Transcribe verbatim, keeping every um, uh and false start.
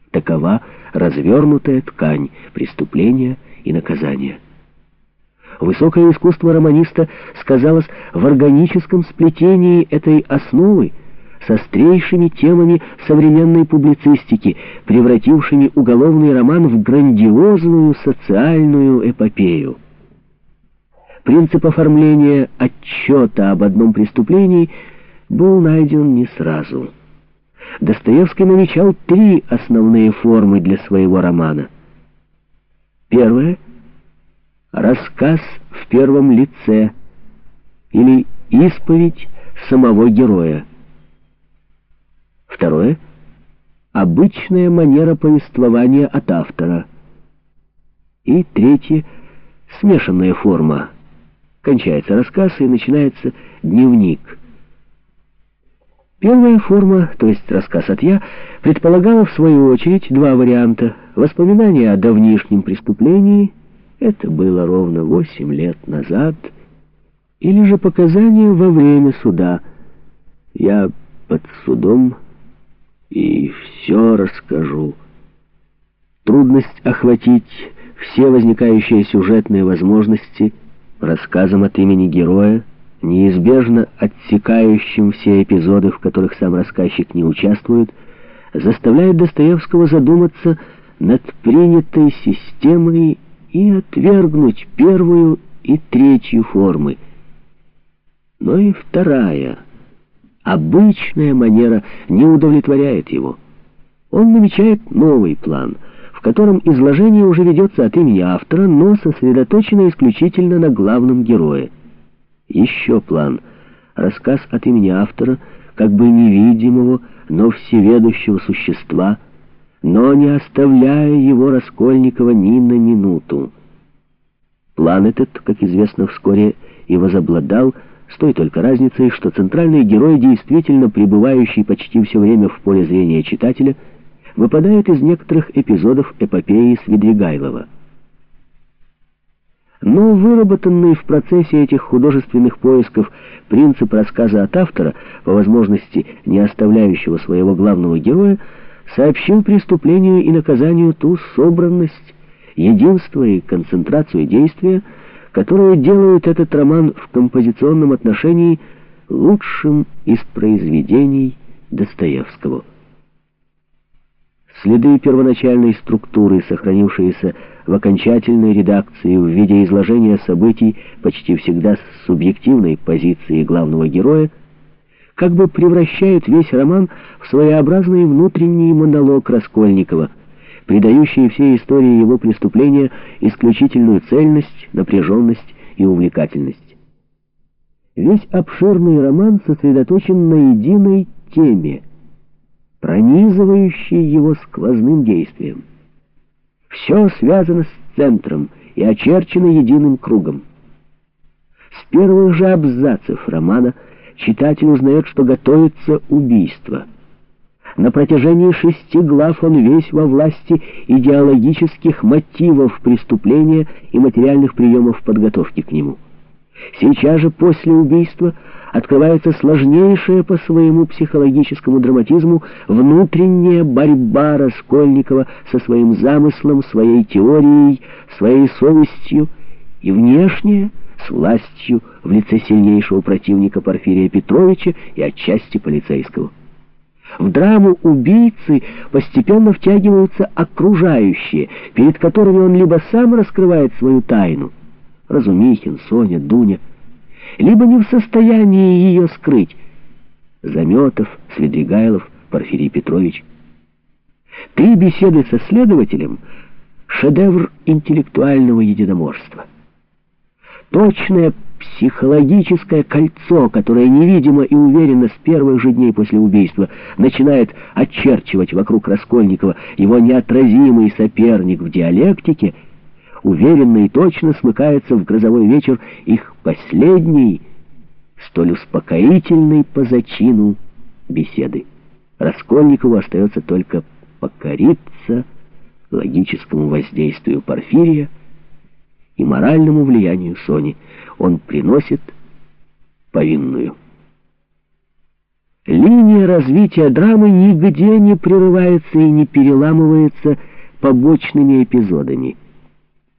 Такова развернутая ткань преступления и наказания. Высокое искусство романиста сказалось в органическом сплетении этой основы с острейшими темами современной публицистики, превратившими уголовный роман в грандиозную социальную эпопею. Принцип оформления отчета об одном преступлении был найден не сразу. Достоевский намечал три основные формы для своего романа. Первое — рассказ в первом лице или исповедь самого героя. Второе — обычная манера повествования от автора. И третье — смешанная форма. Кончается рассказ и начинается дневник. Первая форма, то есть рассказ от «я», предполагала в свою очередь два варианта. Воспоминания о давнишнем преступлении, это было ровно восемь лет назад, или же показания во время суда. Я под судом и все расскажу. Трудность охватить все возникающие сюжетные возможности рассказом от имени героя, неизбежно отсекающим все эпизоды, в которых сам рассказчик не участвует, заставляет Достоевского задуматься над принятой системой и отвергнуть первую и третью формы. Но и вторая, обычная манера, не удовлетворяет его. Он намечает новый план, в котором изложение уже ведется от имени автора, но сосредоточено исключительно на главном герое. Еще план. Рассказ от имени автора, как бы невидимого, но всеведущего существа, но не оставляя его, Раскольникова, ни на минуту. План этот, как известно, вскоре и возобладал, с той только разницей, что центральный герой, действительно пребывающий почти все время в поле зрения читателя, выпадает из некоторых эпизодов эпопеи Свидригайлова. Но выработанный в процессе этих художественных поисков принцип рассказа от автора, по возможности не оставляющего своего главного героя, сообщил преступлению и наказанию ту собранность, единство и концентрацию действия, которые делают этот роман в композиционном отношении лучшим из произведений Достоевского. Следы первоначальной структуры, сохранившиеся в окончательной редакции в виде изложения событий почти всегда с субъективной позиции главного героя, как бы превращают весь роман в своеобразный внутренний монолог Раскольникова, придающий всей истории его преступления исключительную цельность, напряженность и увлекательность. Весь обширный роман сосредоточен на единой теме, пронизывающей его сквозным действием. Все связано с центром и очерчено единым кругом. С первых же абзацев романа читатель узнает, что готовится убийство. На протяжении шести глав он весь во власти идеологических мотивов преступления и материальных приемов подготовки к нему. Сейчас же, после убийства, открывается сложнейшая по своему психологическому драматизму внутренняя борьба Раскольникова со своим замыслом, своей теорией, своей совестью, и внешняя с властью в лице сильнейшего противника Порфирия Петровича и отчасти полицейского. В драму убийцы постепенно втягиваются окружающие, перед которыми он либо сам раскрывает свою тайну, Разумихин, Соня, Дуня, либо не в состоянии ее скрыть, Заметов, Свидригайлов, Порфирий Петрович. Три беседы со следователем — шедевр интеллектуального единоборства. Точное психологическое кольцо, которое невидимо и уверенно с первых же дней после убийства начинает очерчивать вокруг Раскольникова его неотразимый соперник в диалектике, уверенно и точно смыкается в грозовой вечер их последней, столь успокоительной по зачину беседы. Раскольникову остается только покориться логическому воздействию Порфирия и моральному влиянию Сони. Он приносит повинную. Линия развития драмы нигде не прерывается и не переламывается побочными эпизодами.